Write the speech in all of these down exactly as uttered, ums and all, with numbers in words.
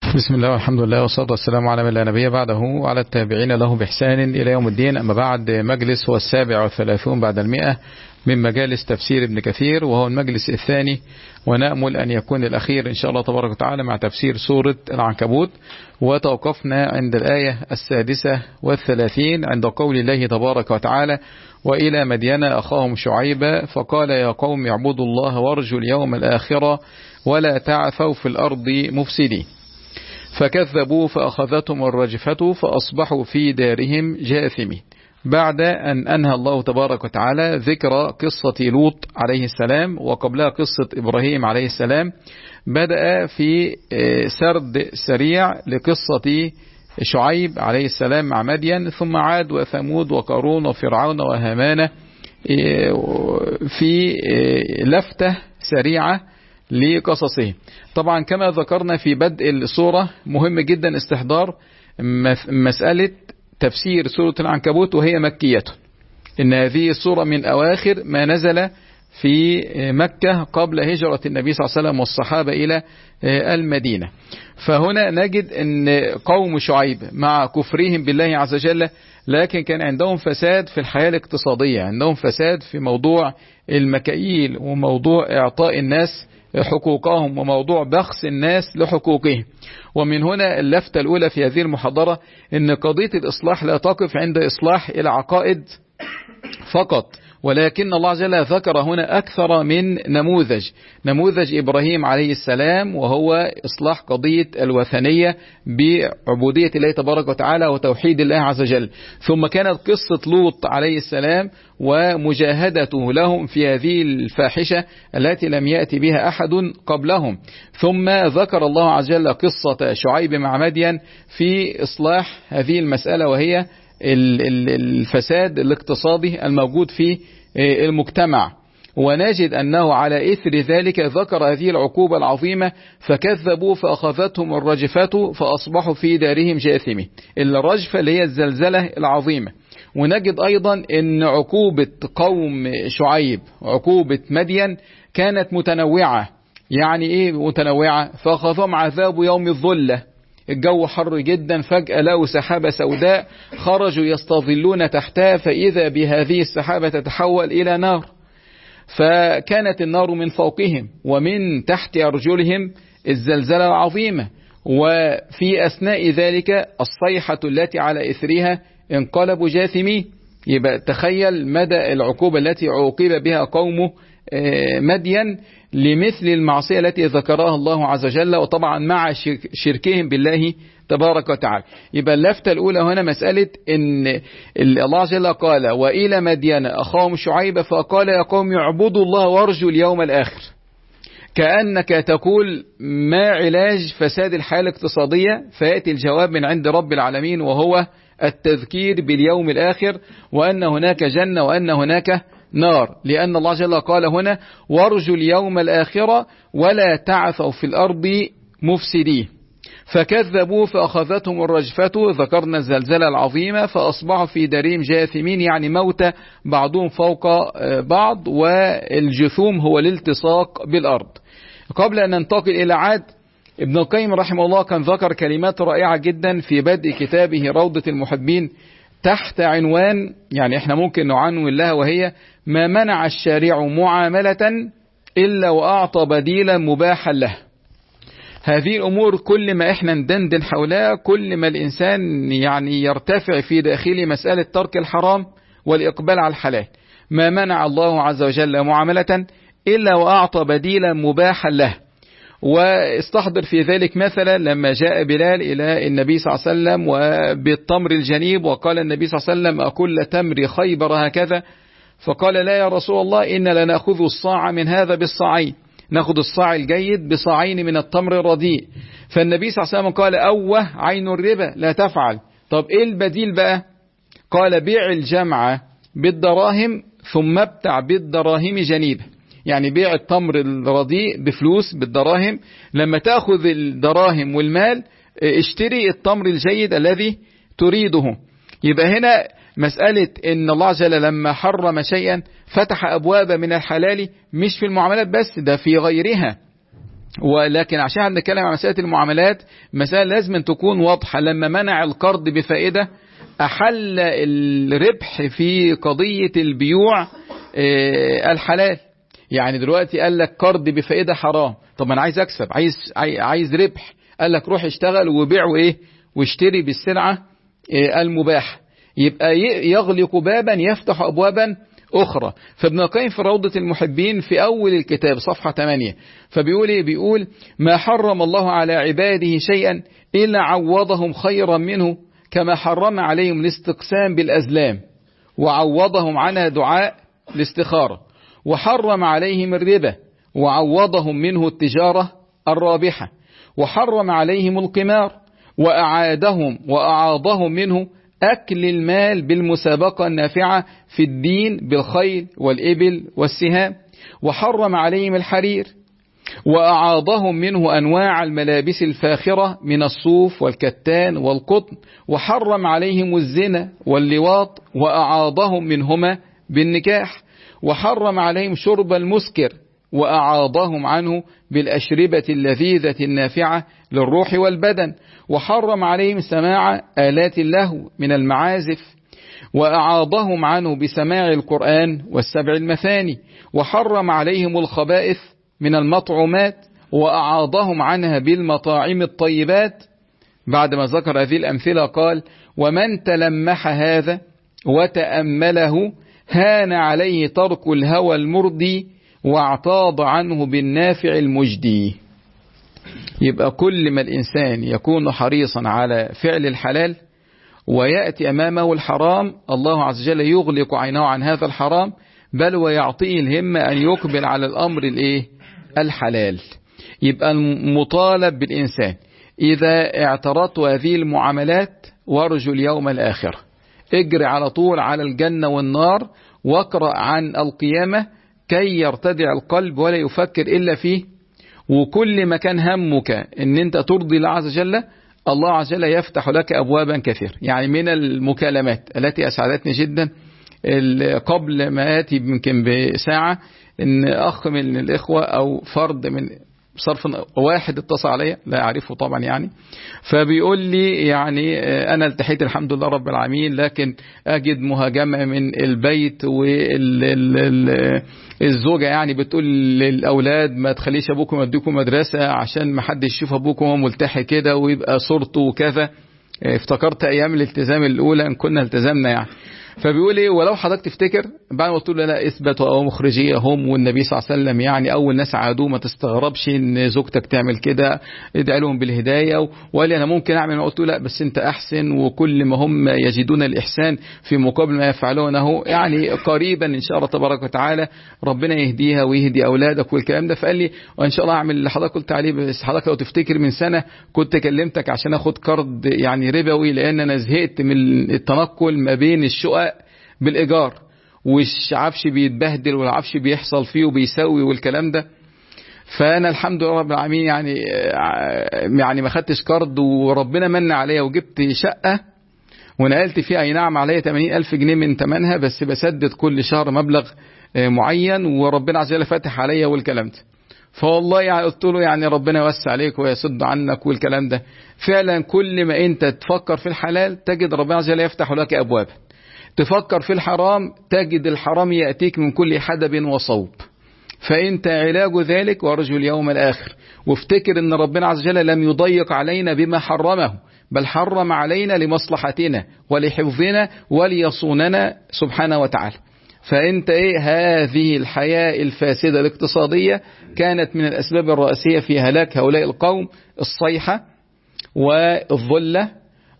بسم الله والحمد لله والصلاة والسلام على من لا نبي بعده وعلى التابعين له بإحسان إلى يوم الدين. أما بعد، مجلس هو السابع والثلاثون بعد المئة من مجالس تفسير ابن كثير، وهو المجلس الثاني، ونأمل أن يكون الأخير إن شاء الله تبارك وتعالى مع تفسير سورة العنكبوت. وتوقفنا عند الآية السادسة والثلاثين عند قول الله تبارك وتعالى: وإلى مدين أخاهم شعيبا فقال يا قوم اعبدوا الله وارجوا اليوم الآخرة ولا تعثوا في الأرض مفسدين. فكذبوا فأخذتهم الرجفة فأصبحوا في دارهم جاثمين. بعد أن أنهى الله تبارك وتعالى ذكر قصة لوط عليه السلام وقبلها قصة إبراهيم عليه السلام، بدأ في سرد سريع لقصة شعيب عليه السلام مع مدين، ثم عاد وثمود وقارون وفرعون وهامان في لفتة سريعة لقصصه. طبعا كما ذكرنا في بدء السورة، مهم جدا استحضار مسألة تفسير سورة العنكبوت وهي مكية، إن هذه السورة من أواخر ما نزل في مكة قبل هجرة النبي صلى الله عليه وسلم والصحابة إلى المدينة. فهنا نجد أن قوم شعيب مع كفرهم بالله عز وجل، لكن كان عندهم فساد في الحياة الاقتصادية، عندهم فساد في موضوع المكاييل وموضوع إعطاء الناس حقوقهم وموضوع بخس الناس لحقوقهم. ومن هنا اللفتة الأولى في هذه المحاضرة أن قضية الإصلاح لا تقف عند إصلاح العقائد فقط، ولكن الله عز وجل ذكر هنا أكثر من نموذج. نموذج إبراهيم عليه السلام وهو إصلاح قضية الوثنية بعبودية الله تبارك وتعالى وتوحيد الله عز وجل، ثم كانت قصة لوط عليه السلام ومجاهدته لهم في هذه الفاحشة التي لم يأتي بها أحد قبلهم، ثم ذكر الله عز وجل قصة شعيب مع مدين في إصلاح هذه المسألة وهي الفساد الاقتصادي الموجود في المجتمع. ونجد أنه على إثر ذلك ذكر هذه العقوبة العظيمة: فكذبوا فأخذتهم الرجفة فأصبحوا في دارهم جاثمين. الرجفة اللي هي الزلزلة العظيمة. ونجد أيضا أن عقوبة قوم شعيب عقوبة مدين كانت متنوعة. يعني إيه متنوعة؟ فأخذهم عذاب يوم الظلة، الجو حر جدا، فجأة لقوا سحابة سوداء خرجوا يستظلون تحتها، فإذا بهذه السحابة تتحول إلى نار، فكانت النار من فوقهم ومن تحت أرجلهم الزلزلة العظيمة، وفي أثناء ذلك الصيحة التي على إثرها انقلبوا جاثمين. يبقى تخيل مدى العقوبة التي عوقب بها قوم مدين لمثل المعصية التي ذكرها الله عز وجل، وطبعا مع شركهم بالله تبارك وتعالى. يبقى اللفتة الأولى هنا مسألة إن الله عز وجل قال وإلى مدين أخاهم شعيب فقال يا قوم اعبدوا الله وارجوا اليوم الآخر، كأنك تقول ما علاج فساد الحياة الاقتصادية؟ فيأتي الجواب من عند رب العالمين، وهو التذكير باليوم الآخر، وأن هناك جنة وأن هناك نار، لأن الله جل قال هنا وارجوا اليوم الآخرة ولا تعثوا في الأرض مفسدين. فكذبوا فأخذتهم الرجفة، ذكرنا الزلزلة العظيمة، فأصبحوا في دارهم جاثمين، يعني موتى بعضهم فوق بعض، والجثوم هو الالتصاق بالأرض. قبل أن ننتقل إلى عاد، ابن القيم رحمه الله كان ذكر كلمات رائعة جدا في بدء كتابه روضة المحبين تحت عنوان، يعني احنا ممكن نعنون لها، وهي ما منع الشارع معاملة إلا وأعطى بديلا مباحا له. هذه الأمور كل ما احنا ندندن حولها، كل ما الإنسان يعني يرتفع في داخله مسألة ترك الحرام والإقبال على الحلال. ما منع الله عز وجل معاملة إلا وأعطى بديلا مباحا له. واستحضر في ذلك مثلا لما جاء بلال إلى النبي صلى الله عليه وسلم وبالتمر الجنيب، وقال النبي صلى الله عليه وسلم أكل تمر خيبر هكذا؟ فقال لا يا رسول الله، إن لنأخذ الصاع من هذا بالصاعين، نأخذ الصاع الجيد بصاعين من التمر الرديء. فالنبي صلى الله عليه وسلم قال أوه عين الربا لا تفعل. طب إيه البديل بقى؟ قال بيع الجمع بالدراهم ثم ابتع بالدراهم جنيبه، يعني بيع التمر الرديء بفلوس بالدراهم، لما تأخذ الدراهم والمال اشتري التمر الجيد الذي تريده. يبقى هنا مسألة ان الله عز وجل لما حرم شيئا فتح أبواب من الحلال، مش في المعاملات بس، ده في غيرها. ولكن عشان هنتكلم عن مسألة المعاملات، مسألة لازم تكون واضحة. لما منع القرض بفائدة أحل الربح في قضية البيوع الحلال. يعني دلوقتي قال لك قرض بفائدة حرام، طب أنا عايز أكسب، عايز عايز ربح، قال لك روح اشتغل وبيع وإيه واشتري بالسلعة المباحة، يبقى يغلق بابا يفتح أبوابا أخرى. فابن القيم في روضة المحبين في أول الكتاب صفحة ثمانية فبيقول إيه؟ بيقول ما حرم الله على عباده شيئا إلا عوضهم خيرا منه، كما حرم عليهم الاستقسام بالأزلام وعوضهم عنها دعاء الاستخارة، وحرم عليهم الربا وعوضهم منه التجارة الرابحة، وحرم عليهم القمار وأعادهم وأعاضهم منه أكل المال بالمسابقة النافعة في الدين بالخيل والإبل والسهام، وحرم عليهم الحرير وأعاضهم منه أنواع الملابس الفاخرة من الصوف والكتان والقطن، وحرم عليهم الزنا واللواط وأعاضهم منهما بالنكاح، وحرم عليهم شرب المسكر وأعاضهم عنه بالأشربة اللذيذة النافعة للروح والبدن، وحرم عليهم سماع آلات اللهو من المعازف وأعاضهم عنه بسماع القرآن والسبع المثاني، وحرم عليهم الخبائث من المطعومات وأعاضهم عنها بالمطاعم الطيبات. بعد ما ذكر هذه الأمثلة قال ومن تلمح هذا وتأمله هان عليه ترك الهوى المردي واعتاض عنه بالنافع المجدي. يبقى كل ما الإنسان يكون حريصا على فعل الحلال ويأتي أمامه الحرام، الله عز وجل يغلق عينه عن هذا الحرام، بل ويعطيه الهمة أن يقبل على الأمر الإيه؟ الحلال. يبقى المطالب بالإنسان إذا اعترضت هذه المعاملات وارجو اليوم الآخر، اجري على طول على الجنة والنار واقرأ عن القيامة كي يرتدع القلب ولا يفكر إلا فيه. وكل ما كان همك ان انت ترضي الله عز وجل، الله عز وجل يفتح لك ابوابا كثير. يعني من المكالمات التي اسعدتني جدا قبل ما اتي يمكن بساعة ان اخ من الاخوة او فرد من صرف واحد اتصل عليا لا اعرفه طبعا يعني، فبيقول لي يعني انا التحيت الحمد لله رب العالمين، لكن اجد مهاجمة من البيت والزوجة يعني بتقول للاولاد ما تخليش ابوكم يوديكم مدرسة عشان ما حد يشوف ابوكم وهو ملتحي كده ويبقى صورته وكذا. افتكرت ايام الالتزام الاولى ان كنا التزمنا يعني. فبيقول ايه ولو حضرتك تفتكر بعد ما قلت له لا اثبت او مخرجيه هم والنبي صلى الله عليه وسلم يعني اول ناس عادوا، ما تستغربش ان زوجتك تعمل كده، ادعي لهم بالهدايه. وقال لي انا ممكن اعمل، ما قلت له لا بس انت احسن، وكل ما هم يجدون الاحسان في مقابل ما يفعلونه يعني قريبا ان شاء الله تبارك وتعالى ربنا يهديها ويهدي اولادك والكلام ده. فقال لي وان شاء الله اعمل اللي حضرتك قلت عليه، بس حضرتك لو تفتكر من سنه كنت كلمتك عشان اخد قرض يعني ربوي، لان انا زهقت من التنقل ما بين الشقق بالإيجار، والعفش بيتبهدل والعفش بيحصل فيه وبيسوي والكلام ده. فأنا الحمد لله رب العالمين يعني يعني ما خدتش قرض وربنا من عليا وجبت شقة ونقلت فيها، أي نعم عليا ثمانين ألف جنيه من ثمنها، بس بسدد كل شهر مبلغ معين وربنا عز وجل فاتح عليا والكلام ده. فوالله يعني قلت له يعني ربنا يوسع عليك ويصد عنك والكلام ده. فعلا كل ما أنت تفكر في الحلال تجد ربنا عز وجل يفتح لك أبوابا، تفكر في الحرام تجد الحرام يأتيك من كل حدب وصوب. فأنت علاج ذلك وارجو اليوم الآخر، وافتكر أن ربنا عز وجل لم يضيق علينا بما حرمه، بل حرم علينا لمصلحتنا ولحفظنا وليصوننا سبحانه وتعالى. فأنت إيه هذه الحياة الفاسدة الاقتصادية كانت من الأسباب الرئيسية في هلاك هؤلاء القوم، الصيحة والظلة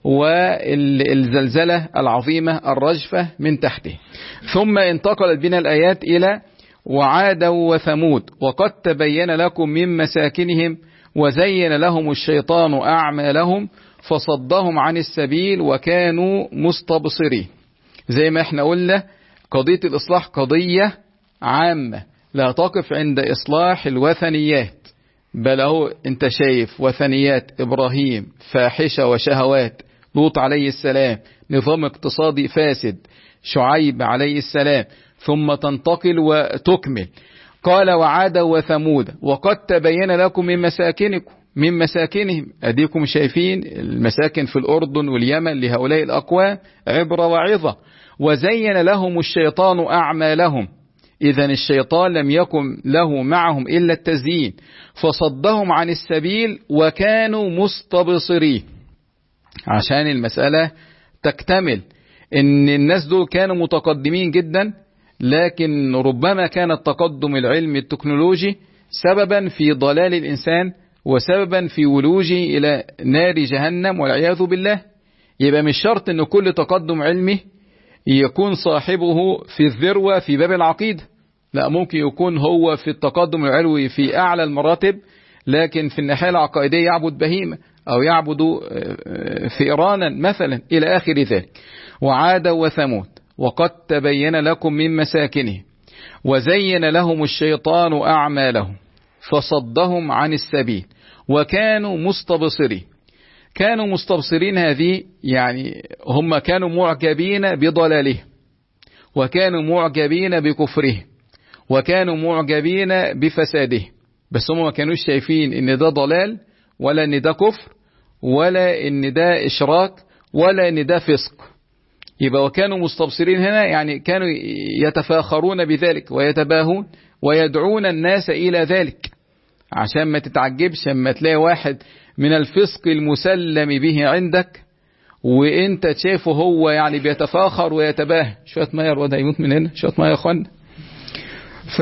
والزلزلة العظيمة الرجفة من تحته. ثم انتقلت بنا الآيات إلى وعاد وثمود وقد تبين لكم من مساكنهم وزين لهم الشيطان أعمالهم فصدهم عن السبيل وكانوا مستبصرين. زي ما احنا قلنا قضية الإصلاح قضية عامة لا تقف عند إصلاح الوثنيات، بل هو انت شايف وثنيات إبراهيم فاحشة وشهوات، لوط عليه السلام نظام اقتصادي فاسد، شعيب عليه السلام، ثم تنتقل وتكمل قال وعاد وثمود وقد تبين لكم من مساكنكم من مساكنهم. أديكم شايفين المساكن في الأردن واليمن لهؤلاء الأقوام عبرة وعظة. وزين لهم الشيطان أعمالهم، إذا الشيطان لم يكن له معهم إلا التزيين، فصدهم عن السبيل وكانوا مستبصرين. عشان المسألة تكتمل إن الناس دول كانوا متقدمين جدا، لكن ربما كان التقدم العلمي التكنولوجي سببا في ضلال الإنسان وسببا في ولوجه إلى نار جهنم والعياذ بالله. يبقى مش شرط أن كل تقدم علمي يكون صاحبه في الذروة في باب العقيدة، لا، ممكن يكون هو في التقدم العلوي في أعلى المراتب، لكن في الناحية العقائدية يعبد بهيمة أو يعبد فئرانا مثلا إلى آخر ذلك. وعاد وثمود وقد تبين لكم من مساكنه وزين لهم الشيطان أعمالهم فصدهم عن السبيل وكانوا مستبصرين. كانوا مستبصرين هذه يعني هم كانوا معجبين بضلاله، وكانوا معجبين بكفره، وكانوا معجبين بفساده، بس هم ما كانوش شايفين ان ده ضلال ولا ان ده كفر ولا ان ده اشراك ولا ان ده فسق. يبقى وكانوا مستبصرين هنا يعني كانوا يتفاخرون بذلك ويتباهون ويدعون الناس إلى ذلك. عشان ما تتعجبش لما تلاقي واحد من الفسق المسلم به عندك وانت شايفه هو يعني بيتفاخر ويتباهى. شوية مية الواد هيموت من هنا، شوية مية يا اخوان. ف...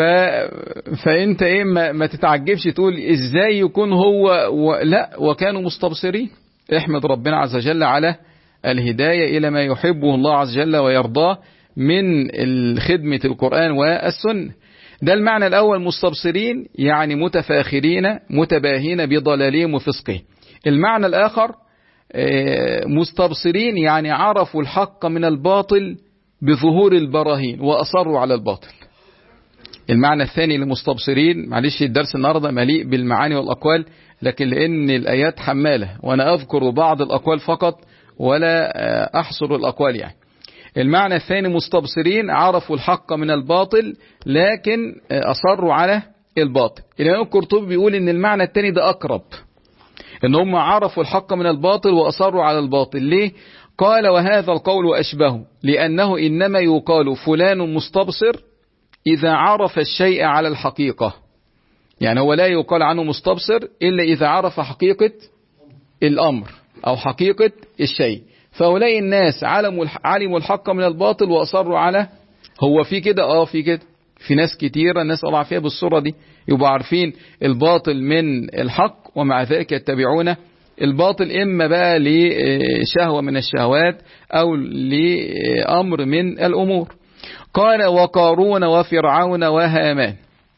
فانت ايه ما... ما تتعجبش تقول ازاي يكون هو و... لا، وكانوا مستبصرين. احمد ربنا عز وجل على الهداية إلى ما يحبه الله عز وجل ويرضاه من خدمة القرآن والسنة. ده المعنى الأول، مستبصرين يعني متفاخرين متباهين بضلالهم وفسقهم. المعنى الآخر مستبصرين يعني عرفوا الحق من الباطل بظهور البراهين وأصروا على الباطل. المعنى الثاني لمستبصرين، معلش الدرس النهاردة مليء بالمعاني والأقوال، لكن لأن الآيات حمالة وأنا أذكر بعض الأقوال فقط ولا أحصر الأقوال يعني. المعنى الثاني مستبصرين عرفوا الحق من الباطل لكن أصروا على الباطل. الإمام القرطبي بيقول إن المعنى الثاني ده أقرب، إن هم عرفوا الحق من الباطل وأصروا على الباطل. ليه؟ قال وهذا القول أشبه، لأنه إنما يقال فلان مستبصر إذا عرف الشيء على الحقيقة. يعني هو لا يقال عنه مستبصر إلا إذا عرف حقيقة الأمر أو حقيقة الشيء. فهؤلاء الناس علموا الحق من الباطل وأصروا على، هو في كده اه في كده في ناس كتيرة الناس أضع فيها بالصورة دي، يبقى عارفين الباطل من الحق ومع ذلك يتبعون الباطل، إما بقى لشهوة من الشهوات أو لأمر من الأمور. قال وقارون وفرعون وهامان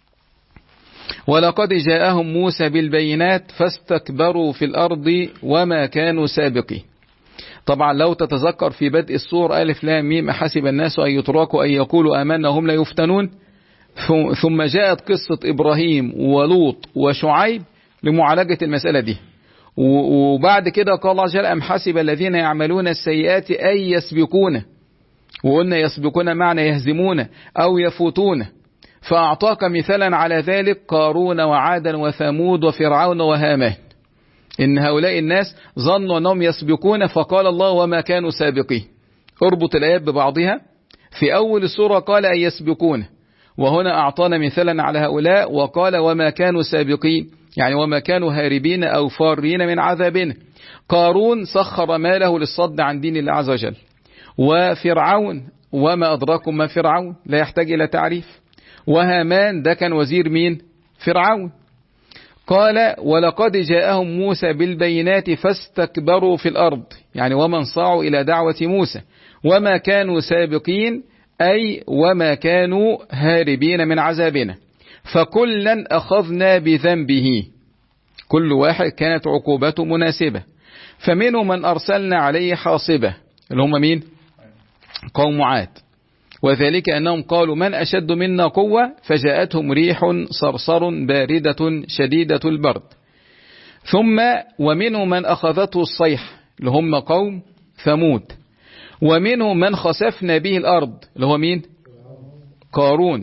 ولقد جاءهم موسى بالبينات فاستكبروا في الأرض وما كانوا سابقين. طبعا لو تتذكر في بدء السورة ألف لام ميم حسب الناس أن يتركوا أن يقولوا آمنا هم لا يفتنون، ثم جاءت قصة إبراهيم ولوط وشعيب لمعالجة المسألة دي. وبعد كده قال الله جل أم حسب الذين يعملون السيئات أن يسبقون، وقلنا يسبقون معنى يهزمون أو يفوتون. فأعطاك مثالا على ذلك قارون وعادا وثمود وفرعون وهامان، إن هؤلاء الناس ظنوا أنهم يسبقون، فقال الله وما كانوا سابقين. اربط الآيات ببعضها. في أول السورة قال أن يسبقون، وهنا أعطانا مثالا على هؤلاء وقال وما كانوا سابقين، يعني وما كانوا هاربين أو فارين من عذابنا. قارون سخر ماله للصد عن دين الله عز وجل، وفرعون وما أدراكم ما فرعون لا يحتاج إلى تعريف، وهامان ده كان وزير مين؟ فرعون. قال ولقد جاءهم موسى بالبينات فاستكبروا في الأرض، يعني وما انصاعوا إلى دعوة موسى، وما كانوا سابقين أي وما كانوا هاربين من عذابنا، فكلا أخذنا بذنبه، كل واحد كانت عقوبته مناسبة. فمنهم من أرسلنا عليه حاصبة، اللي هم مين؟ قوم عاد، وذلك أنهم قالوا من أشد منا قوة فجاءتهم ريح صرصر باردة شديدة البرد. ثم ومنهم من أخذته الصيحة اللي هم قوم ثمود، ومنهم من خسفنا به الأرض اللي هو مين؟ قارون،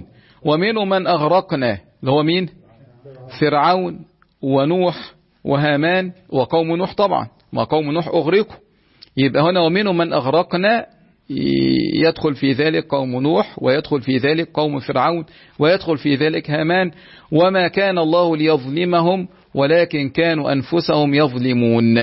ومنهم من أغرقنا، اللي هو مين؟ فرعون ونوح وهامان وقوم نوح، طبعا ما قوم نوح أغرقوا. يبقى هنا ومنهم من أغرقنا يدخل في ذلك قوم نوح، ويدخل في ذلك قوم فرعون، ويدخل في ذلك هامان. وما كان الله ليظلمهم ولكن كانوا أنفسهم يظلمون.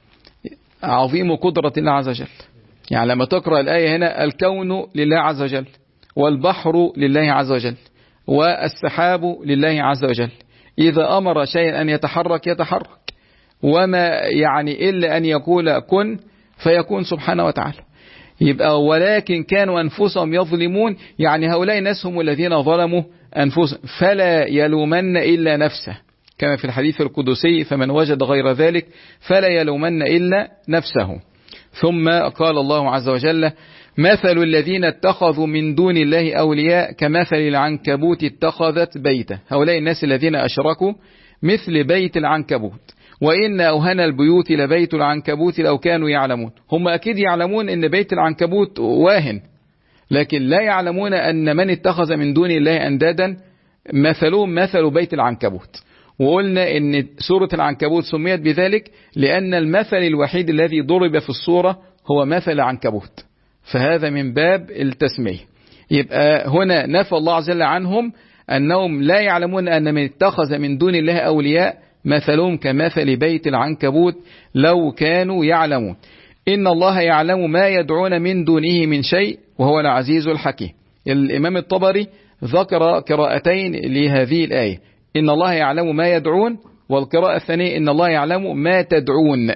عظيم قدرة الله عز وجل. يعني لما تقرأ الآية هنا، الكون لله عز وجل، والبحر لله عز وجل، والسحاب لله عز وجل. إذا أمر شيئا أن يتحرك يتحرك، وما يعني إلا أن يقول كن فيكون سبحانه وتعالى. يبقى ولكن كانوا أنفسهم يظلمون، يعني هؤلاء الناس هم الذين ظلموا أنفسهم، فلا يلومن إلا نفسه، كما في الحديث القدسي: فمن وجد غير ذلك فلا يلومن إلا نفسه. ثم قال الله عز وجل: مثل الذين اتخذوا من دون الله أولياء كمثل العنكبوت اتخذت بيتا. هؤلاء الناس الذين أشركوا مثل بيت العنكبوت، وإن أوهن البيوت لبيت العنكبوت لو كانوا يعلمون. هم أكيد يعلمون أن بيت العنكبوت واهن، لكن لا يعلمون أن من اتخذ من دون الله أندادا مثلهم مثل بيت العنكبوت. وقلنا أن سورة العنكبوت سميت بذلك لأن المثل الوحيد الذي ضرب في السورة هو مثل العنكبوت، فهذا من باب التسمية. يبقى هنا نفى الله عز وجل عنهم أنهم لا يعلمون أن من اتخذ من دون الله أولياء مثلهم كمثل بيت العنكبوت لو كانوا يعلمون. إن الله يعلم ما يدعون من دونه من شيء وهو العزيز الحكيم. الإمام الطبري ذكر قراءتين لهذه الآية: إن الله يعلم ما يدعون، والقراءة الثانية: إن الله يعلم ما تدعون.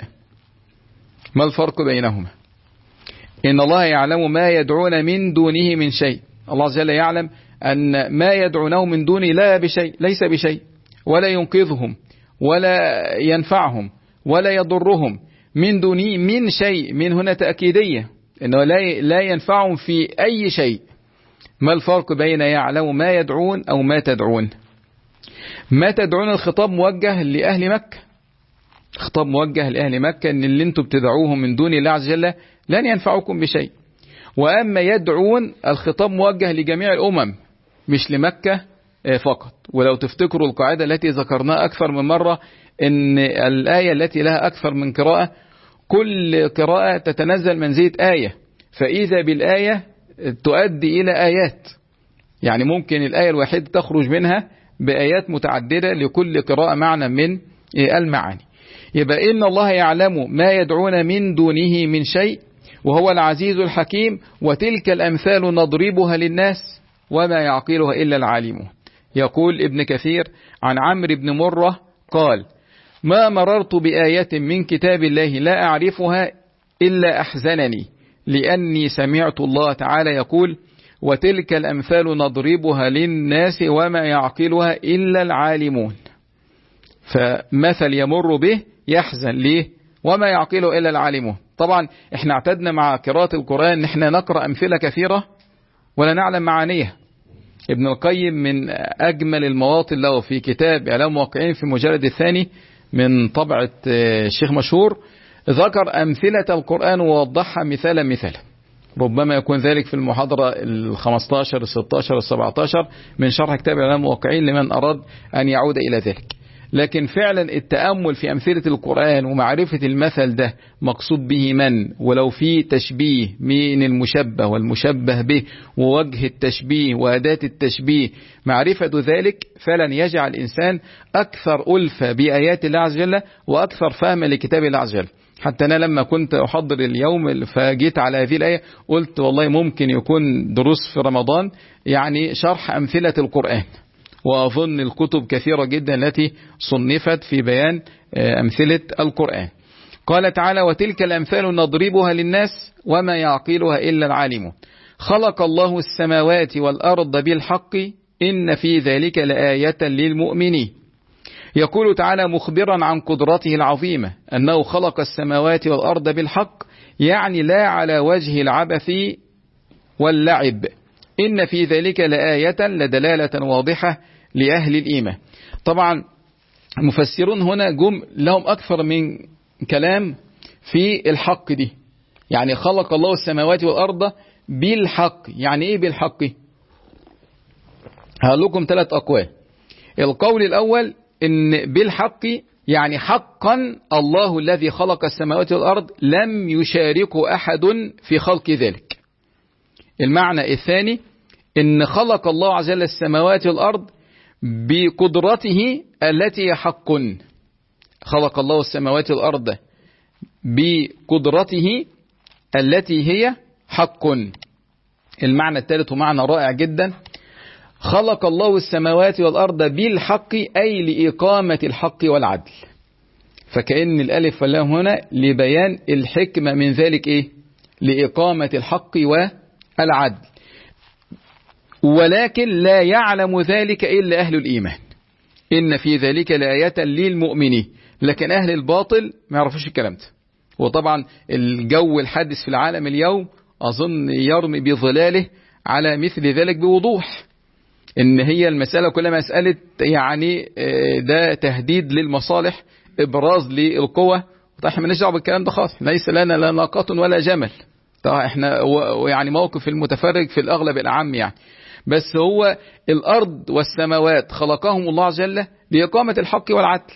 ما الفرق بينهما؟ إن الله يعلم ما يدعون من دونه من شيء، الله عز وجل يعلم أن ما يدعونه من دونه لا بشيء، ليس بشيء، ولا ينقذهم ولا ينفعهم ولا يضرهم. من دونه من شيء، من هنا تأكيدية، إنه لا ينفعهم في أي شيء. ما الفرق بين يعلم ما يدعون أو ما تدعون؟ ما تدعون الخطاب موجه لأهل مكة، خطاب موجه لأهل مكة إن اللي انتم بتدعوهم من دون الله عز وجل لن ينفعكم بشيء. وأما يدعون الخطاب موجه لجميع الأمم مش لمكة فقط. ولو تفتكروا القاعدة التي ذكرناها أكثر من مرة، إن الآية التي لها أكثر من قراءة كل قراءة تتنزل منزلة آية، فإذا بالآية تؤدي إلى آيات، يعني ممكن الآية الواحدة تخرج منها بآيات متعددة لكل قراءة معنى من المعاني. يبقى إن الله يعلم ما يدعون من دونه من شيء وهو العزيز الحكيم، وتلك الأمثال نضربها للناس وما يعقلها إلا العالمون. يقول ابن كثير عن عمرو بن مرة قال: ما مررت بآية من كتاب الله لا أعرفها إلا أحزنني، لأني سمعت الله تعالى يقول: وتلك الأمثال نضربها للناس وما يعقلها إلا العالمون. فمثل يمر به يحزن ليه وما يعقله إلا العالمون. طبعا احنا اعتدنا مع قراءة القرآن ان احنا نقرأ أمثلة كثيرة ولا نعلم معانيها. ابن القيم من أجمل المواطن له في كتاب إعلام الموقعين في المجلد الثاني من طبعة الشيخ مشهور ذكر أمثلة القرآن ووضحها مثالا مثالا. ربما يكون ذلك في المحاضرة الخمستاشر الستاشر السبعتاشر من شرح كتاب إعلام الموقعين لمن أراد أن يعود إلى ذلك. لكن فعلا التأمل في أمثلة القرآن ومعرفة المثل ده مقصود به من، ولو في تشبيه من المشبه والمشبه به ووجه التشبيه وأداة التشبيه، معرفة ذلك فعلا يجعل الإنسان أكثر ألفة بآيات الله عز وجل وأكثر فهما لكتاب الله عز وجل. حتى أنا لما كنت أحضر اليوم فجيت على هذه الآية قلت والله ممكن يكون دروس في رمضان يعني شرح أمثلة القرآن، وأظن الكتب كثيرة جدا التي صنفت في بيان أمثلة القرآن. قال تعالى: وتلك الأمثال نضربها للناس وما يعقلها إلا العالمون. خلق الله السماوات والأرض بالحق إن في ذلك لآية للمؤمنين. يقول تعالى مخبرا عن قدرته العظيمة أنه خلق السماوات والأرض بالحق، يعني لا على وجه العبث واللعب. إن في ذلك لآية لدلالة واضحة لأهل الإيمان. طبعا المفسرون هنا جم لهم أكثر من كلام في الحق دي، يعني خلق الله السماوات والأرض بالحق، يعني إيه بالحق؟ هقول لكم ثلاث أقوال. القول الأول إن بالحق يعني حقا الله الذي خلق السماوات والأرض لم يشاركه أحد في خلق ذلك. المعنى الثاني إن خلق الله عز وجل السماوات والأرض بقدرته التي حق. خلق الله السماوات والأرض بقدرته التي هي حق. المعنى الثالث معنى رائع جدا، خلق الله السماوات والأرض بالحق أي لإقامة الحق والعدل. فكأن الألف واللام هنا لبيان الحكمة من ذلك إيه؟ لإقامة الحق والعدل. ولكن لا يعلم ذلك إلا أهل الإيمان، إن في ذلك لآية للمؤمنين. لكن أهل الباطل ما يعرفوش الكلام ده. وطبعا الجو الحادث في العالم اليوم أظن يرمي بظلاله على مثل ذلك بوضوح، إن هي المسألة كلها مسألة يعني ده تهديد للمصالح، إبراز للقوة. طيب احنا مالناش دعوه بالكلام ده خالص، ليس لنا لا ناقة ولا جمل. طبعا احنا يعني موقف المتفرج في الأغلب الأعم يعني. بس هو الأرض والسماوات خلقهم الله عز وجل لإقامة الحق والعدل.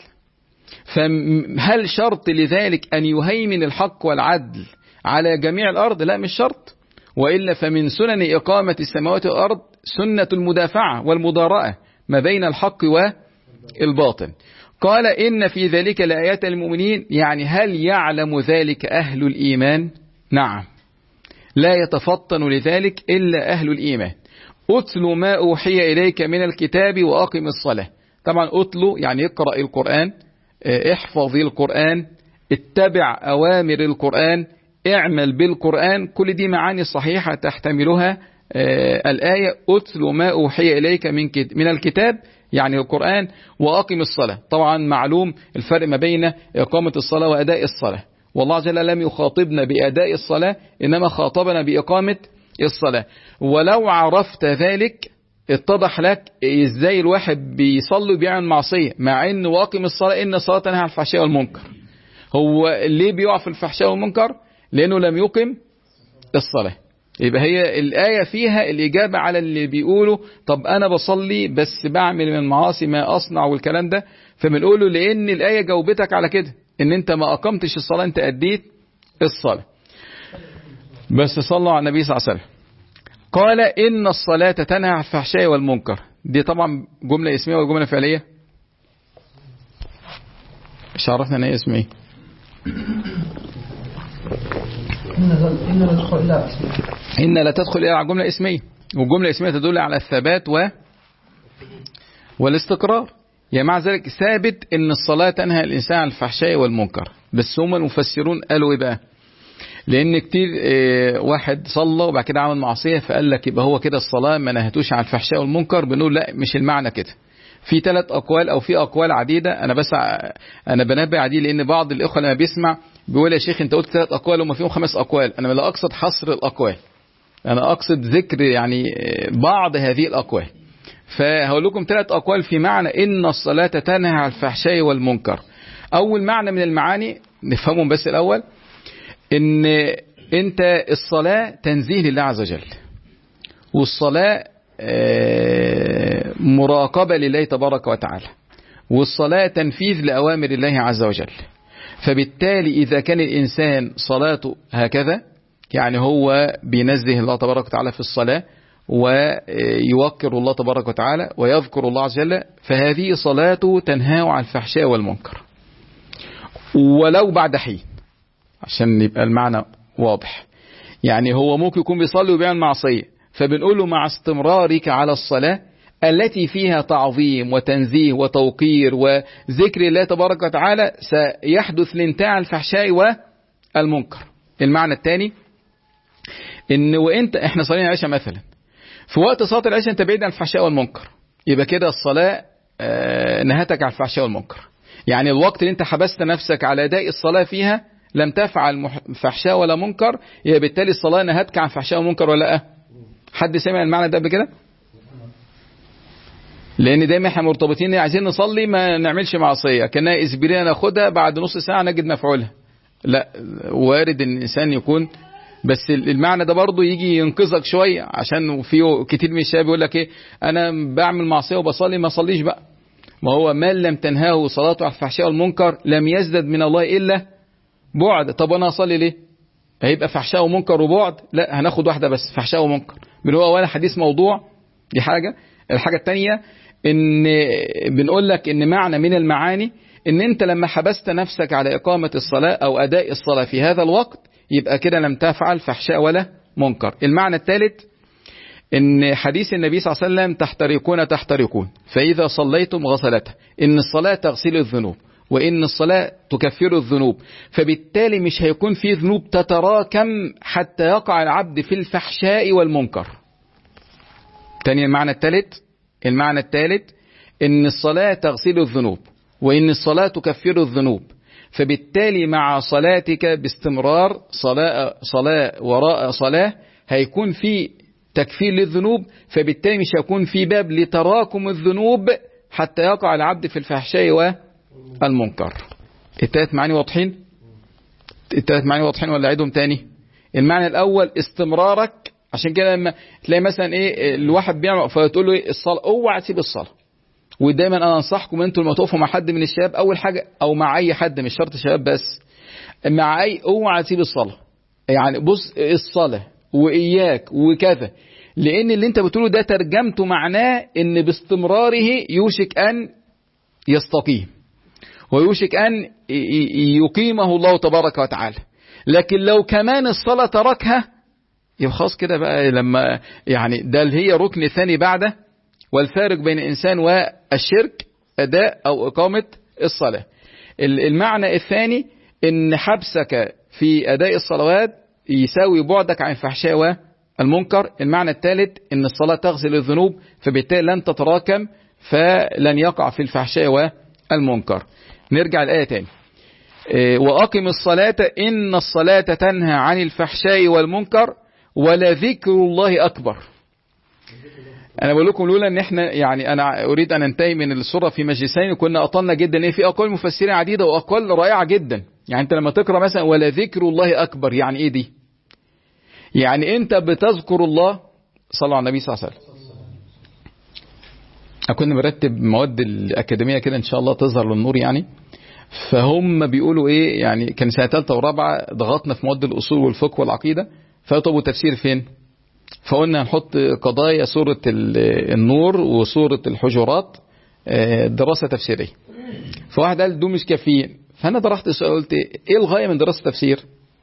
فهل شرط لذلك أن يهيمن الحق والعدل على جميع الأرض؟ لا، مش شرط. وإلا فمن سنن إقامة السماوات والأرض سنة المدافعة والمضارعة ما بين الحق والباطل. قال إن في ذلك لآيات المؤمنين، يعني هل يعلم ذلك أهل الإيمان؟ نعم، لا يتفطن لذلك إلا أهل الإيمان. أتل ما أوحي إليك من الكتاب وأقم الصلاة. طبعا أتلو يعني اقرأ القرآن، احفظ القرآن، اتبع أوامر القرآن، اعمل بالقرآن. كل دي معاني صحيحة تحتملها الآية أتل ما أوحي إليك من من الكتاب يعني القرآن، وأقم الصلاة. طبعا معلوم الفرق ما بين إقامة الصلاة وأداء الصلاة. والله عز وجل لم يخاطبنا بأداء الصلاة، إنما خاطبنا بإقامة الصلاة. ولو عرفت ذلك اتضح لك إزاي الواحد بيصلي وبيعمل معصية، مع إن واقم الصلاة إن الصلاة تنهى عن الفحشاء والمنكر. هو ليه بيقع في الفحشاء والمنكر؟ لأنه لم يقم الصلاة. يبقى هي الآية فيها الإجابة على اللي بيقولوا طب أنا بصلي بس بعمل من المعاصي ما أصنع والكلام ده. فبنقوله لأن الآية جاوبتك على كده، إن أنت ما أقمتش الصلاة، أنت أديت الصلاة. بس صلوا على النبي صلى الله عليه وسلم. قال إن الصلاة تنهى عن الفحشاء والمنكر. دي طبعا جملة اسمية ولا جملة فعلية؟ مش عرفنا ان هي اسمية. إن لا تدخل إلى على جملة اسمية، والجملة الاسمية تدل على الثبات و والاستقرار. يعني مع ذلك ثابت إن الصلاة تنهى الإنسان عن الفحشاء والمنكر. بس هم المفسرون قالوا إيه بقى؟ لأن كتير اه واحد صلى وبعد كده عمل معصية، فقال لك يبقى هو كده الصلاة ما نهتوش عن الفحشاء والمنكر. بنقول لا، مش المعنى كده. في ثلاث أقوال أو في أقوال عديدة. أنا بس أنا بنبه عديد، لأن بعض الإخوة لما بيسمع بيقول يا شيخ أنت قلت ثلاث أقوال وما فيهم خمس أقوال. أنا لا أقصد حصر الأقوال، أنا أقصد ذكر يعني بعض هذه الأقوال. فهقول لكم ثلاث أقوال في معنى إن الصلاة تنهى عن الفحشاء والمنكر. أول معنى من المعاني نفهمهم بس الأول، إن أنت الصلاة تنزيه لله عز وجل، والصلاة مراقبة لله تبارك وتعالى، والصلاة تنفيذ لأوامر الله عز وجل. فبالتالي إذا كان الإنسان صلاته هكذا، يعني هو بينزه الله تبارك وتعالى في الصلاة ويوقر الله تبارك وتعالى ويذكر الله عز وجل، فهذه صلاته تنهاه عن الفحشاء والمنكر ولو بعد حين، عشان يبقى المعنى واضح. يعني هو ممكن يكون بيصلي وبيعمل معصية، فبنقول له مع استمرارك على الصلاة التي فيها تعظيم وتنزيه وتوقير وذكر الله تبارك وتعالى سيحدث الانتهاء الفحشاء والمنكر. المعنى الثاني ان وانت احنا صلينا العشاء مثلا، في وقت صلاة العشاء انت بعيد عن الفحشاء والمنكر، يبقى كده الصلاة نهتك عن الفحشاء والمنكر. يعني الوقت اللي انت حبست نفسك على اداء الصلاة فيها لم تفعل فحشاء ولا منكر، يبقى بالتالي الصلاة نهتك عن فحشاء ومنكر ولا لا؟ حد سمع المعنى ده قبل كده؟ لان دايما احنا مرتبطين عايزين نصلي ما نعملش معصيه، كانها اسبرين ناخدها بعد نص ساعه نجد مفعولها. لا، وارد ان الانسان يكون بس المعنى ده برضه يجي ينقذك شوية، عشان في كتير من الشباب يقول لك ايه انا بعمل معصية وبصلي، ما صليش بقى. ما هو من لم تنهاه صلاته عن الفحشاء والمنكر لم يزدد من الله الا بعد. طب انا اصلي ليه؟ هيبقى فحشاء ومنكر وبعد؟ لا، هناخد واحدة بس، فحشاء ومنكر، من هو ولا حديث موضوع. دي حاجة. الحاجة التانية ان بنقول لك ان معنى من المعاني ان انت لما حبست نفسك على اقامة الصلاة او اداء الصلاة في هذا الوقت يبقى كده لم تفعل فحشاء ولا منكر. المعنى الثالث ان حديث النبي صلى الله عليه وسلم تحترقون تحترقون فاذا صليتم غسلتها، ان الصلاة تغسل الذنوب وان الصلاة تكفر الذنوب، فبالتالي مش هيكون في ذنوب تتراكم حتى يقع العبد في الفحشاء والمنكر. تاني المعنى الثالث، المعنى الثالث ان الصلاة تغسل الذنوب وان الصلاة تكفر الذنوب، فبالتالي مع صلاتك باستمرار صلاة صلاة وراء صلاة هيكون في تكفير للذنوب، فبالتالي مش هيكون في باب لتراكم الذنوب حتى يقع العبد في الفحشاء والمنكر. التلات معاني واضحين؟ التلات معاني واضحين ولا اعيدهم تاني؟ المعنى الاول استمرارك، عشان كده لما تلاقي مثلا ايه الواحد بيعمل فتقول له ايه الصلاة، اوعى تسيب الصلاة. ودايما انا انصحكم انتوا لما تقفوا مع حد من الشباب اول حاجة، او مع اي حد مش شرط شباب بس، مع اي اوعى تسيب الصلاة. يعني بص الصلاة واياك وكذا، لان اللي انت بتقوله ده ترجمته معناه ان باستمراره يوشك ان يستقيم ويوشك ان يقيمه الله تبارك وتعالى. لكن لو كمان الصلاة تركها يبقى خلاص كده بقى، لما يعني ده اللي هي ركن ثاني بعده. والفارق بين الإنسان والشرك أداء أو إقامة الصلاة. المعنى الثاني إن حبسك في أداء الصلوات يساوي بعدك عن الفحشاء والمنكر. المعنى الثالث إن الصلاة تغسل الذنوب، فبالتالي لن تتراكم فلن يقع في الفحشاء والمنكر. نرجع الآية تاني، وأقم الصلاة إن الصلاة تنهى عن الفحشاء والمنكر ولذكر الله أكبر. أنا بقول لكم لولا إن إحنا يعني أنا أريد أن أنتهي من السورة في مجلسين كنا أطلنا جدا، إيه في أقوال مفسرين عديدة وأقوال رائعة جدا. يعني أنت لما تقرأ مثلا ولذكر الله أكبر، يعني إيه دي؟ يعني أنت بتذكر الله. صلوا على النبي صلى الله عليه وسلم. أكون مرتب مواد الأكاديمية كده إن شاء الله تظهر للنور يعني. فهم بيقولوا إيه يعني، كان سنة ثالثة ورابعة ضغطنا في مواد الأصول والفقه والعقيدة، فطبوا تفسير فين؟ فقلنا نحط قضايا سورة النور وسورة الحجرات دراسة تفسيرية. فواحد قال دول مش كافيين، فأنا طرحت السؤال قلت إيه الغاية من دراسة التفسير؟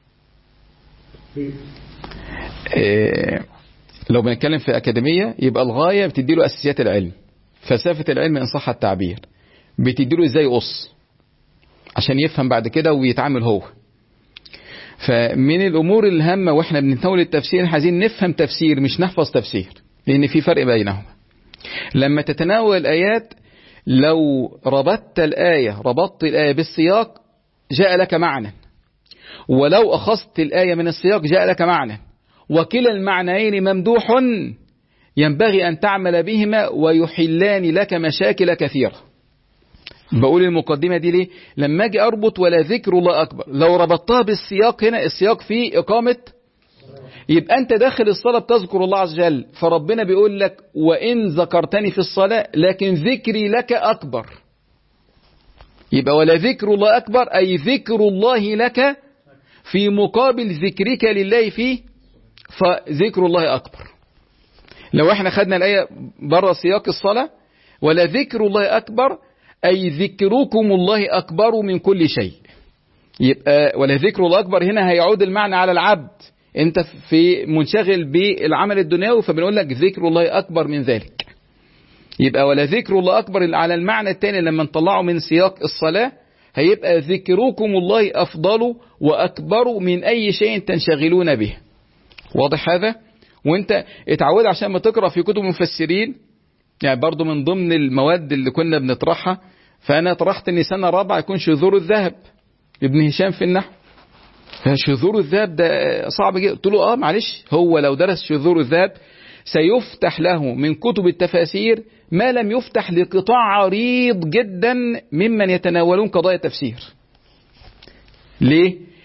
إيه لو بنتكلم في أكاديمية يبقى الغاية بتديله أساسيات العلم، فلسفة العلم إن صح التعبير، بتديله إزاي قص عشان يفهم بعد كده ويتعامل هو. فمن الأمور الهامة وإحنا بنتناول التفسير عايزين نفهم تفسير مش نحفظ تفسير، لأن في فرق بينهما. لما تتناول الآيات لو ربطت الآية ربطت الآية بالسياق جاء لك معنى، ولو أخذت الآية من السياق جاء لك معنى، وكلا المعنيين ممدوح ينبغي أن تعمل بهما ويحلان لك مشاكل كثيرة. بقول المقدمة دي ليه؟ لما أجي أربط ولا ذكر الله أكبر، لو ربطتها بالسياق هنا السياق فيه إقامة، يبقى أنت داخل الصلاة بتذكر الله عز وجل، فربنا بيقول لك وإن ذكرتني في الصلاة لكن ذكري لك أكبر. يبقى ولا ذكر الله أكبر أي ذكر الله لك في مقابل ذكرك لله فيه، فذكر الله أكبر. لو احنا خدنا الآية بره سياق الصلاة ولا ذكر الله أكبر أي ذكركم الله أكبر من كل شيء، يبقى ولا ذكر الله أكبر هنا هيعود المعنى على العبد، أنت في منشغل بالعمل الدنيوي فبنقول لك ذكر الله أكبر من ذلك. يبقى ولا ذكر الله أكبر على المعنى الثاني لما نطلعه من سياق الصلاة هيبقى ذكركم الله أفضل وأكبر من أي شيء تنشغلون به. واضح هذا؟ وانت اتعود عشان ما تقرأ في كتب مفسرين، يعني برضو من ضمن المواد اللي كنا بنطرحها، فأنا طرحت ان سنة رابعة يكون شذور الذهب ابن هشام في النحو. شذور الذهب ده صعب جدا. قلت له اه معلش، هو لو درس شذور الذهب سيفتح له من كتب التفاسير ما لم يفتح لقطاع عريض جدا ممن يتناولون قضايا التفسير. ليه؟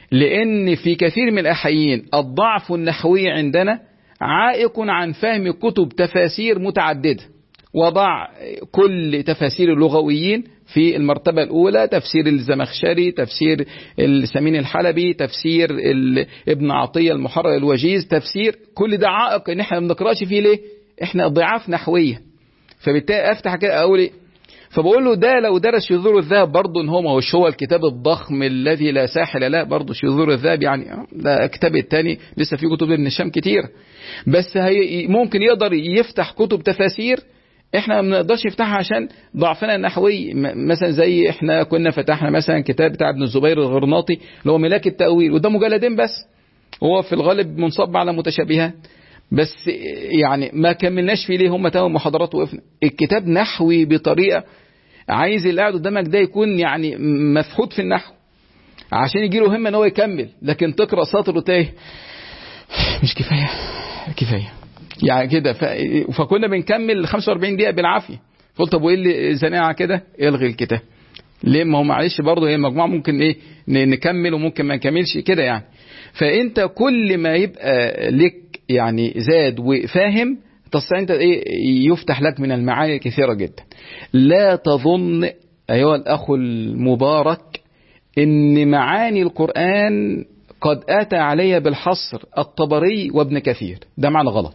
لأن في كثير من الأحيان الضعف النحوي عندنا عائق عن فهم كتب تفاسير متعددة. وضع كل تفاسير اللغويين في المرتبة الأولى، تفسير الزمخشري، تفسير السمين الحلبي، تفسير ابن عطية المحرر الوجيز، تفسير كل ده عائق ان احنا ما بنقراش فيه. ليه؟ احنا ضعاف نحوية. فبالتالي افتح كده اقول ايه، فبقول له ده لو درس شذور الذهب برضه ان هو ما هوش هو الكتاب الضخم الذي لا ساحل، لا برضه شذور الذهب يعني ده كتاب التاني، لسه في كتب ابن هشام كتير، بس هي ممكن يقدر يفتح كتب تفاسير احنا ما بنقدرش نفتحها عشان ضعفنا النحوي. مثلا زي احنا كنا فتحنا مثلا كتاب بتاع ابن الزبير الغرناطي اللي هو ملاك التأويل، وده مجلدين بس، هو في الغالب منصب على متشابهات بس، يعني ما كملناش فيه. ليه؟ هم تمام محاضرات وقفنا. الكتاب نحوي بطريقة عايز اللي قاعد قدامك ده يكون يعني مفحوط في النحو عشان يجي له همه ان هو يكمل. لكن تقرا سطر وتايه مش كفايه كفايه يعني كده. ف... فكنا بنكمل خمسة وأربعين دقيقه بالعافيه. قلت طب وايه اللي زنقها كده؟ الغي الكتاب. ليه؟ ما هو معلش برضه هي المجموعه ممكن ايه نكمل وممكن ما نكملش كده يعني. فانت كل ما يبقى لك يعني زاد وفاهم تستطيع انت ايه يفتح لك من المعاني كثيره جدا. لا تظن ايها الاخ المبارك ان معاني القرآن قد اتى علي بالحصر الطبري وابن كثير، ده معنى غلط.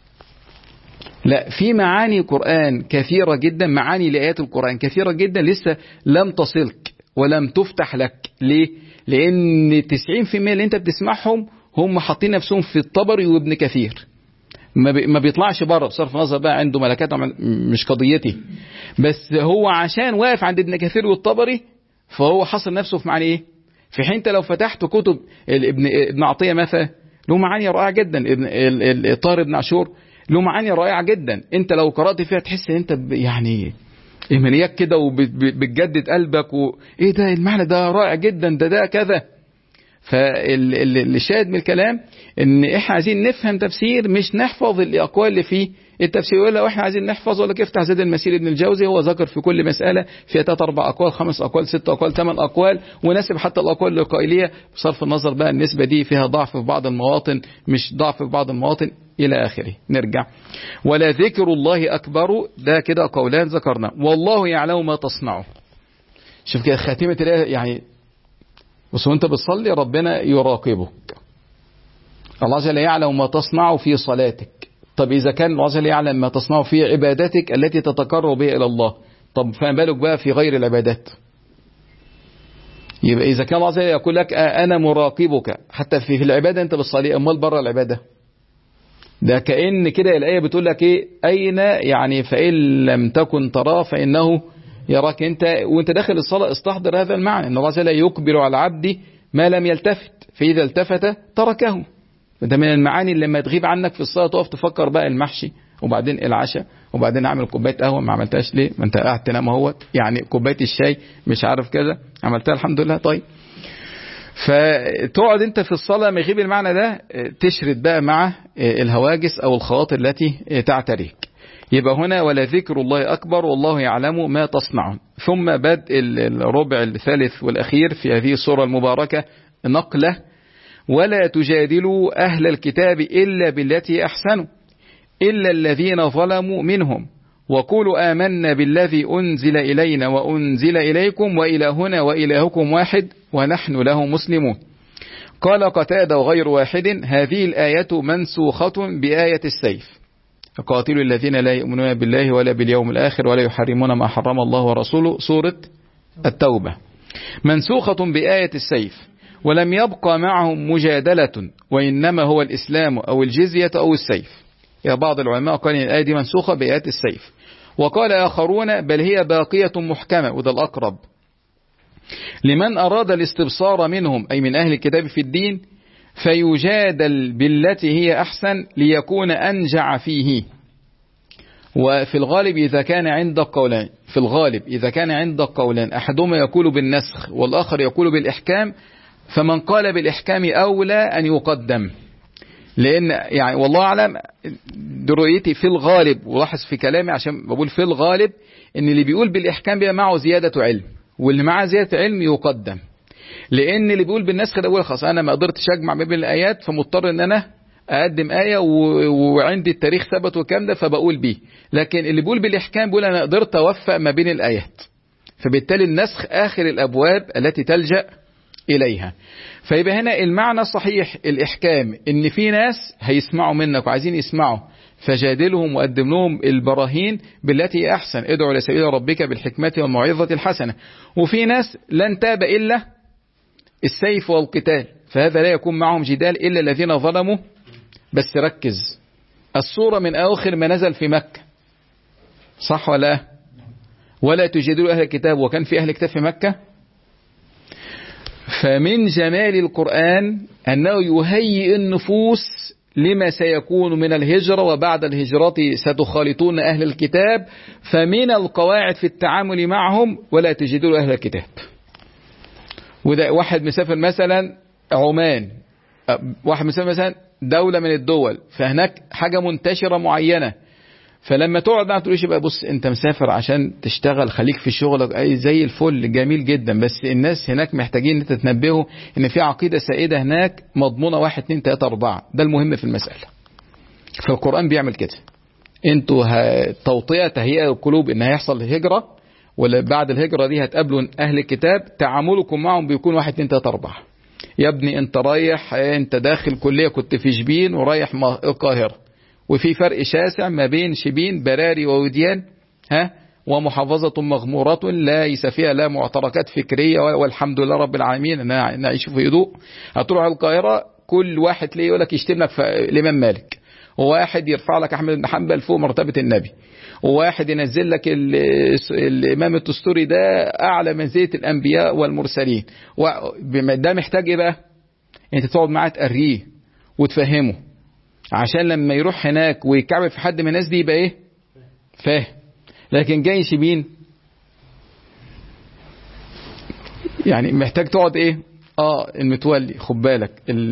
لا، في معاني قرآن كثيرة جدا، معاني لآيات القرآن كثيرة جدا لسه لم تصلك ولم تفتح لك. ليه؟ لأن تسعين بالمئة اللي انت بتسمعهم هم حاطين نفسهم في الطبري وابن كثير، ما بيطلعش بره بصرف النظر بقى عنده ملكات مش قضيتي، بس هو عشان واقف عند ابن كثير والطبري فهو حصل نفسه في معنى ايه. في حين انت لو فتحت كتب ابن ابن عطية مثلا له معاني رائعة جدا، ابن طاهر بن عاشور له معاني رائعة جدا، انت لو قرأت فيها تحس ان انت يعني ايمانيات كده وبتجدد قلبك وايه ده المعنى ده رائع جدا، ده ده كذا. فالشاهد من الكلام ان احنا عايزين نفهم تفسير مش نحفظ الاقوال اللي فيه التفسير، ولا احنا عايزين نحفظ ولا افتح زاد المسير ابن الجوزي هو ذكر في كل مسألة فيها ثلاث اربع اقوال خمس اقوال ست اقوال ثمان اقوال، ونسب حتى الاقوال للقائلية بصرف النظر بقى النسبة دي فيها ضعف في بعض المواطن مش ضعف في بعض المواطن الى اخره. نرجع. ولا ذكر الله اكبر، ده كده قولان ذكرنا. والله يعلم ما تصنعه. شوف كده خاتمة الايه يعني، بس وانت بتصلي ربنا يراقبك. الله جل يعلم ما تصنع في صلاتك. طب إذا كان الله جل يعلم ما تصنع في عبادتك التي تتقرب بها إلى الله، طب فما بالك بقى في غير العبادات؟ يبقى إذا كان الله جل يقول لك أنا مراقبك حتى في العبادة أنت بتصلي، أمال بره العبادة؟ ده كأن كده الآية بتقول لك إيه؟ أين يعني فإن لم تكن تراه فإنه يراك. أنت وأنت داخل الصلاة استحضر هذا المعنى، أن الله جل يكبر على العبد ما لم يلتفت، فإذا التفت تركه. ده من المعاني اللي لما تغيب عنك في الصلاة تقف تفكر بقى المحشي وبعدين العشاء وبعدين اعمل كوبايه قهوه ما عملتهاش ليه؟ ما انت قاعد تنام اهوت، يعني كوبايه الشاي مش عارف كذا عملتها الحمد لله. طيب فتقعد انت في الصلاه ما يغيب المعنى ده تشرد بقى مع الهواجس او الخواطر التي تعتريك. يبقى هنا ولا ذكر الله اكبر والله يعلم ما تصنعون. ثم بدء الربع الثالث والاخير في هذه السوره المباركه نقله. ولا تجادلوا أهل الكتاب إلا بالتي أحسنوا إلا الذين ظلموا منهم وقولوا آمنا بالذي أنزل إلينا وأنزل إليكم وإلهنا وإلهكم واحد ونحن له مسلمون. قال قتادة وغير واحد هذه الآية منسوخة بآية السيف. قاتلوا الذين لا يؤمنون بالله ولا باليوم الآخر ولا يحرمون ما حرم الله ورسوله، سورة التوبة. منسوخة بآية السيف، ولم يبقى معهم مجادلة وإنما هو الإسلام أو الجزية أو السيف. يا بعض العلماء قال إن الآية دي منسوخة بآيات السيف، وقال آخرون بل هي باقية محكمة، وده الأقرب لمن أراد الاستبصار منهم أي من أهل الكتاب في الدين فيجادل بالتي هي أحسن ليكون أنجع فيه. وفي الغالب إذا كان عندك قولان في الغالب إذا كان عندك قولان أحدهما يقول بالنسخ والآخر يقول بالإحكام، فمن قال بالإحكام أولى أن يقدم، لأن يعني والله أعلم رؤيتي في الغالب، ولاحظ في كلامي عشان بقول في الغالب إن اللي بيقول بالإحكام بيبقى معه زيادة علم، واللي معه زيادة علم يقدم. لان اللي بيقول بالنسخ ده بيقول خلاص انا ما قدرتش اجمع ما بين الايات فمضطر ان انا اقدم آية وعندي التاريخ ثبت والكلام ده فبقول بيه. لكن اللي بيقول بالاحكام بيقول انا قدرت اوفق ما بين الايات، فبالتالي النسخ اخر الابواب التي تلجأ اليها. فيبقى هنا المعنى الصحيح الاحكام ان في ناس هيسمعوا منك وعايزين يسمعوا، فجادلهم وقدم لهم البراهين بالتي احسن، ادعو الى سبيل ربك بالحكمة والموعظة الحسنة. وفي ناس لن تاب الا السيف والقتال، فهذا لا يكون معهم جدال الا الذين ظلموا. بس ركز، السورة من اواخر ما نزل في مكة، صح ولا؟ ولا تجادلوا اهل الكتاب، وكان في اهل الكتاب في مكة. فمن جمال القرآن أنه يهيئ النفوس لما سيكون من الهجرة، وبعد الهجرة ستخالطون أهل الكتاب. فمن القواعد في التعامل معهم ولا تجادلوا أهل الكتاب. وده واحد مسافر مثلا عمان، واحد مسافر مثلا دولة من الدول، فهناك حاجة منتشرة معينة، فلما تقعد معه تقولش بقى بص انت مسافر عشان تشتغل، خليك في شغلك اي زي الفل جميل جدا، بس الناس هناك محتاجين ان تتنبهوا ان في عقيدة سائدة هناك مضمونة واحد اتنين تلاتة اربعة، ده المهم في المسألة. فالقرآن بيعمل كده، انتوا توطئة تهيئة القلوب ان هيحصل هجرة، ولا بعد الهجرة دي هتقابلوا اهل الكتاب، تعاملكم معهم بيكون واحد اتنين تلاتة اربعة. يا ابني انت رايح، انت داخل كلية كنت في شبين ورايح القاهرة، وفي فرق شاسع ما بين شبين براري ووديان، ها، ومحافظة مغمورة ليس فيها لا معتركات فكرية، والحمد لله رب العالمين نعيش في هدوء. هتروح القاهرة كل واحد ليه يقول لك يشتم لك الإمام مالك، وواحد يرفع لك أحمد بن حنبل فوق مرتبة النبي، وواحد ينزل لك الإمام التستوري ده أعلى منزلة الأنبياء والمرسلين. ده محتاج إيه بقى؟ أنت تقعد معاه تقريه وتفهمه، عشان لما يروح هناك ويكعب في حد من الناس دي يبقى ايه؟ فاهم. لكن جاي شبين يعني محتاج تقعد ايه؟ اه المتولي خد بالك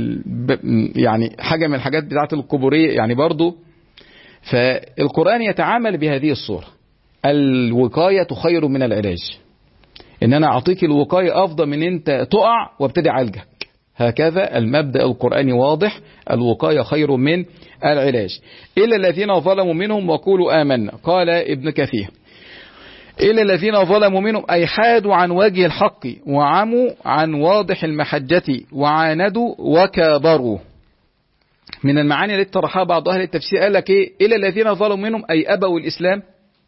يعني حاجة من الحاجات بتاعت القبورية يعني برضو. فالقرآن يتعامل بهذه الصورة، الوقاية خير من العلاج، ان انا اعطيك الوقاية افضل من انت تقع وابتدي اعالجك. هكذا المبدأ القرآني واضح، الوقاية خير من العلاج. إلا الذين ظلموا منهم وقولوا آمنا. قال ابن كثير إلا الذين ظلموا منهم أي حادوا عن وجه الحق وعموا عن واضح المحجة وعاندوا وكابروا. من المعاني التي طرحها بعض أهل التفسير قال لك إيه؟ إلا الذين ظلموا منهم أي أبوا الإسلام،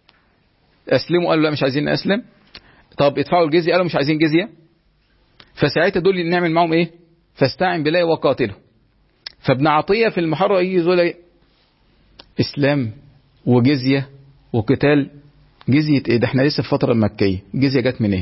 أسلموا قالوا لا مش عايزين نأسلم. طب ادفعوا الجزية قالوا مش عايزين جزية. فساعتها دول اللي نعمل معهم إيه؟ فاستعن بالله وقاتله. فابن عطية في المحرر يجي يقول ايه؟ اسلام وجزية وقتال. جزية ايه؟ ده احنا لسه في الفترة المكية، جزية جت من ايه؟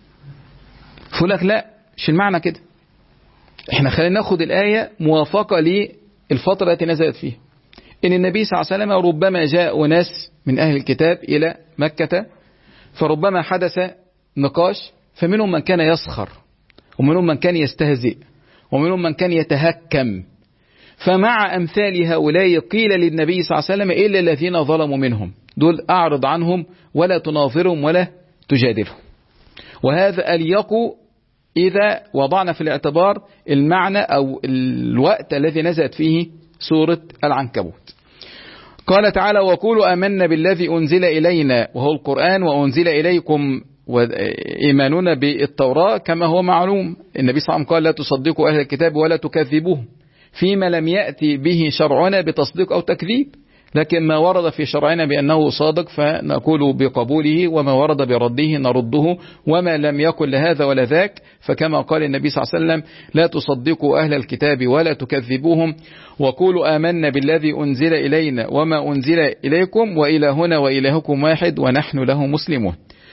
فقول لك لا مش المعنى كده، احنا خلينا ناخد الآية موافقة للفترة التي نزلت فيها، ان النبي صلى الله عليه وسلم ربما جاء ناس من اهل الكتاب الى مكة، فربما حدث نقاش، فمنهم من كان يسخر، ومنهم من كان يستهزئ، ومنهم من كان يتهكم. فمع أمثال هؤلاء قيل للنبي صلى الله عليه وسلم إلا الذين ظلموا منهم، دول أعرض عنهم ولا تناظرهم ولا تجادلهم. وهذا أليق إذا وضعنا في الاعتبار المعنى أو الوقت الذي نزلت فيه سورة العنكبوت. قال تعالى وقولوا آمنا بالذي أنزل إلينا وهو القرآن وأنزل إليكم وإيماننا بالتوراة كما هو معلوم. النبي صلى الله عليه وسلم قال لا تصدقوا أهل الكتاب ولا تكذبوهم فيما لم يأتي به شرعنا بتصديق أو تكذيب، لكن ما ورد في شرعنا بأنه صادق فنقول بقبوله، وما ورد برده نرده، وما لم يكن لهذا ولا ذاك فكما قال النبي صلى الله عليه وسلم لا تصدقوا أهل الكتاب ولا تكذبوهم وقولوا آمنا بالذي أنزل إلينا وما أنزل إليكم وإلهنا وإلهكم واحد ونحن له مسلمون.